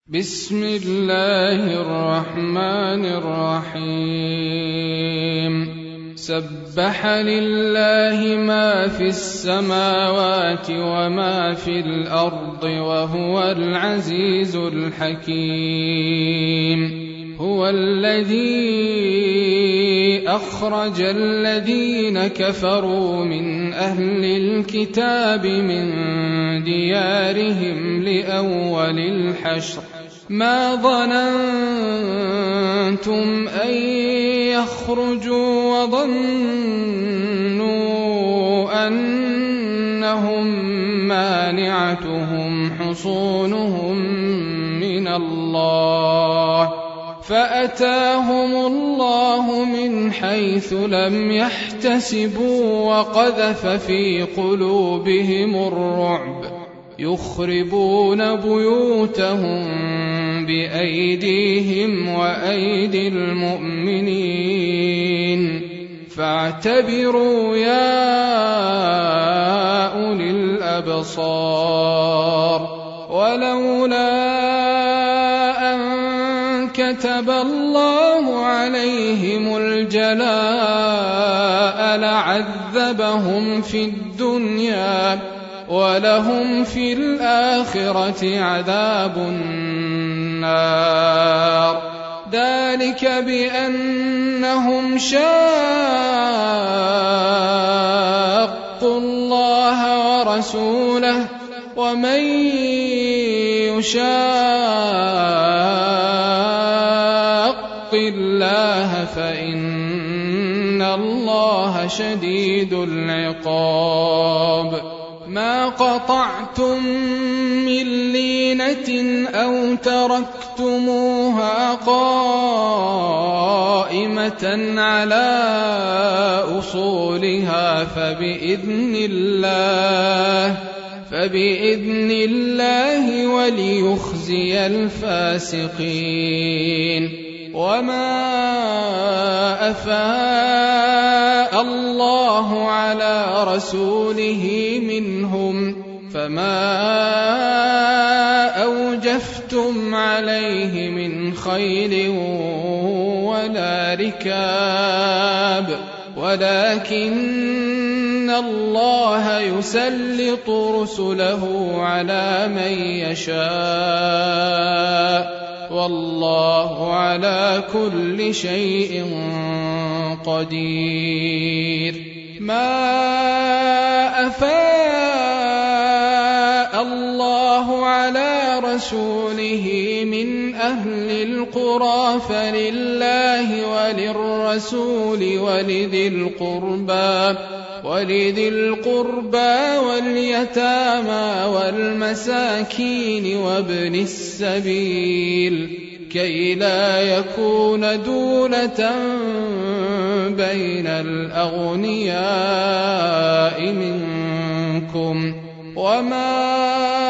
بسم الله الرحمن الرحيم سبح لله ما في السماوات وما في الأرض وهو العزيز الحكيم هو الذي أخرج الذين كفروا من أهل الكتاب من ديارهم لأول الحشر ما ظننتم أن يخرجوا وظنوا أنهم مانعتهم حصونهم من الله فأتاهم الله من حيث لم يحتسبوا وقذف في قلوبهم الرعب يخربون بيوتهم بأيديهم وأيدي المؤمنين فاعتبروا يا أولي الأبصار ولولا كتب الله عليهم الجلاء لعذبهم في الدنيا ولهم في الآخرة عذاب النار ذلك بأنهم شاقوا الله ورسوله ومن يشاق الله فإن الله شديد العقاب ما قطعتم من لينة أو تركتموها قائمة على أصولها فبإذن الله وليخزي الفاسقين وما أفاء الله على رسوله منهم فما أوجفتم عليه من خيل ولا ركاب ولكن الله يسلط رسله على من يشاء والله على كل شيء قدير ما أفاء الله على رسوله من أهل القرى فلله وللرسول ولذي القربى واليتامى والمساكين وابن السبيل كي لا يكون دولة بين الأغنياء منكم وما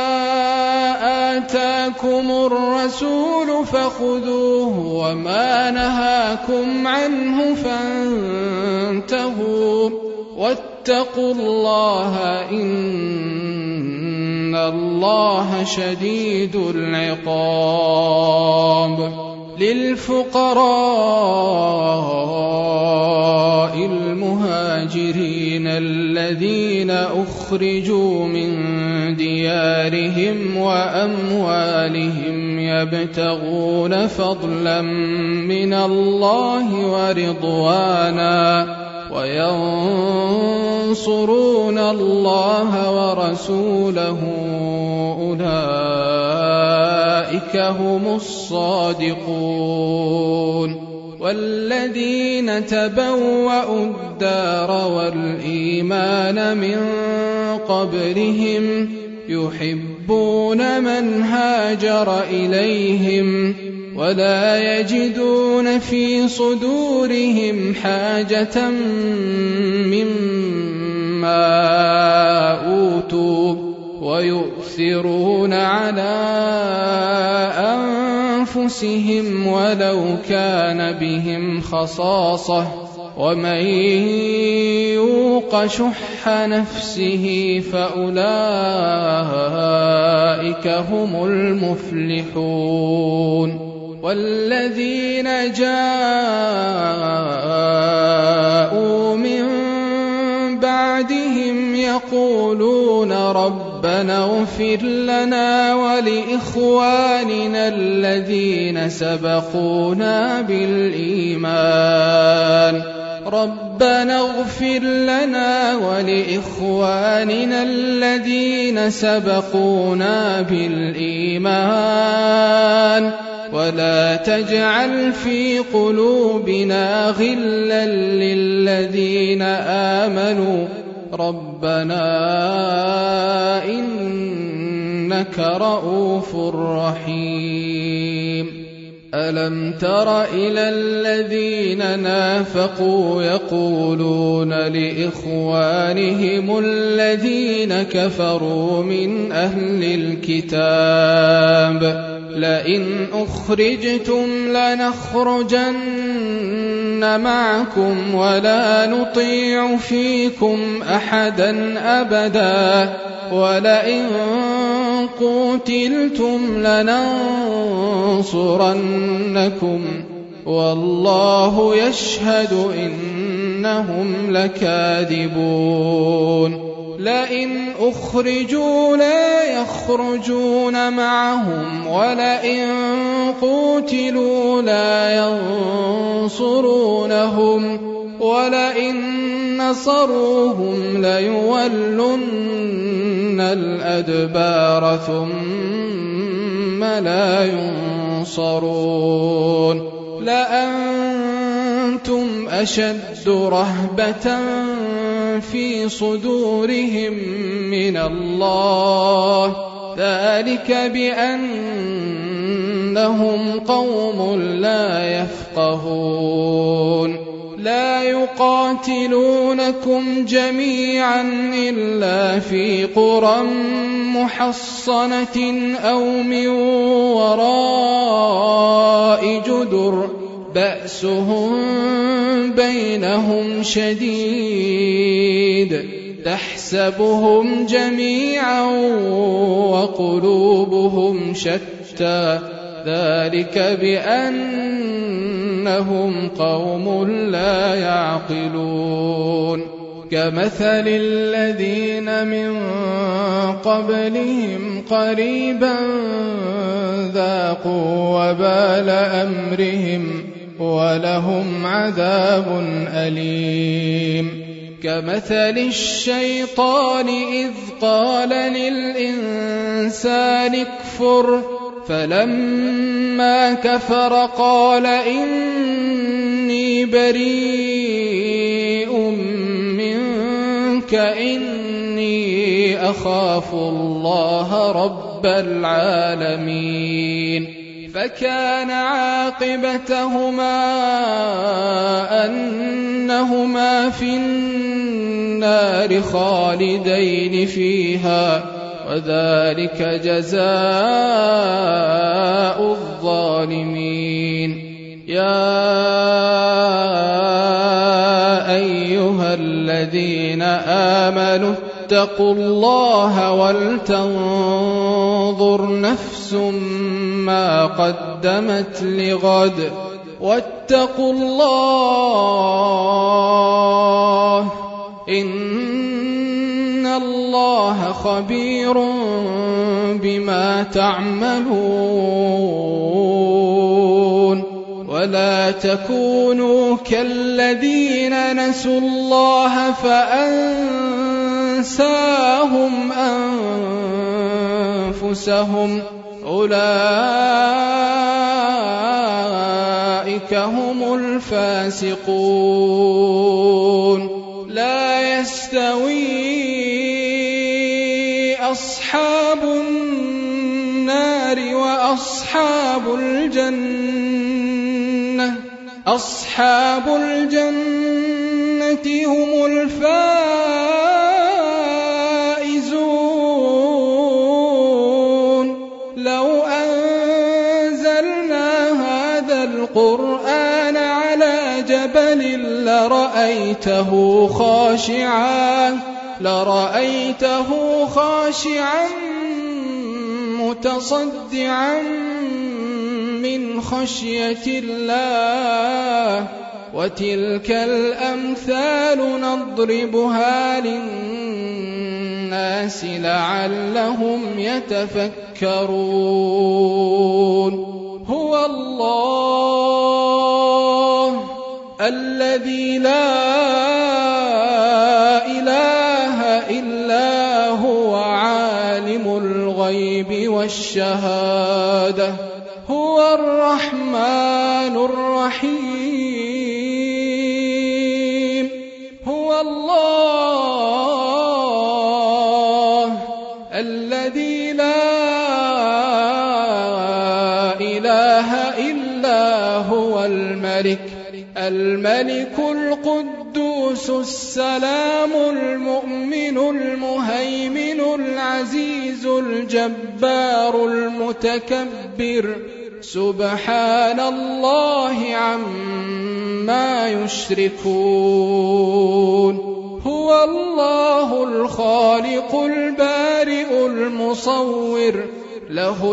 آتاكم الرسول فخذوه وما نهاكم عنه فانتهوا واتقوا الله إن الله شديد العقاب للفقراء المهاجرين الذين أخرجوا من ديارهم وأموالهم يبتغون فضلا من الله ورضوانا وينصرون الله ورسوله أولئك هم الصادقون والذين تبوأوا الدار والإيمان من قبلهم يحبون من هاجر إليهم ولا يجدون في صدورهم حاجة مما أوتوا ويؤثرون على أنفسهم ولو كان بهم خصاصة ومن يوق شح نفسه فأولئك هم المفلحون والذين جاءوا من بعدهم يقولون ربنا اغفر لنا ولإخواننا الذين سبقونا بالإيمان ربنا اغفر لنا ولإخواننا الذين سبقونا بالإيمان ولا تجعل في قلوبنا غلا للذين آمنوا ربنا إنك رؤوف رحيم ألم تر إلى الذين نافقوا يقولون لإخوانهم الذين كفروا من أهل الكتاب لئن أخرجتم لنخرجن معكم ولا نطيع فيكم أحدا أبدا ولئن قوتلتم لننصرنكم والله يشهد إنهم لكاذبون لئن أخرجوا لا يخرجون معهم ولئن قوتلوا لا ينصرونهم ولئن نصروهم ليولن الأدبار ثم لا ينصرون لأنتم أشد رهبة في صدورهم من الله ذلك بأنهم قوم لا يفقهون لا يقاتلونكم جميعا إلا في قرى محصنة أو من وراء جدر بأسهم بينهم شديد تحسبهم جميعا وقلوبهم شتى ذلك بأنهم قوم لا يعقلون كمثل الذين من قبلهم قريبا ذاقوا وبال أمرهم ولهم عذاب أليم كمثل الشيطان إذ قال للإنسان اكفر فلما كفر قال إني بريء منك إني أخاف الله رب العالمين فكان عاقبتهما أنهما في النار خالدين فيها وذلك جزاء الظالمين يا أيها الذين آمنوا اتقوا الله ولتنظر نفس ما قدمت لغد واتقوا الله إن الله خبير بما تعملون ولا تكونوا كالذين نسوا الله فأنساهم أنفسهم أولئك هم الفاسقون لا يستوي أصحاب النار وأصحاب الجنة أصحاب الجنة هم الفائزون لو أنزلنا هذا القرآن على جبل لرأيته خاشعا متصدعا من خشية الله. وتلك الأمثال نضربها للناس لعلهم يتفكرون. هو الله الذي لا إله إلا هو عالم الغيب والشهادة هو الرحمن الرحيم. هو الله الذي لا إله إلا هو الملك القدوس السلام المؤمن المهيمن العزيز الجبار المتكبر سبحان الله عما يشركون. هو الله الخالق البارئ المصور له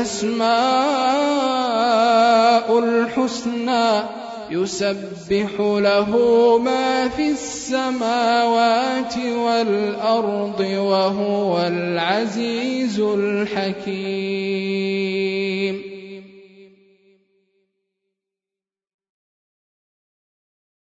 الأسماء الحسنى يسبح له ما في السماوات والأرض وهو العزيز الحكيم.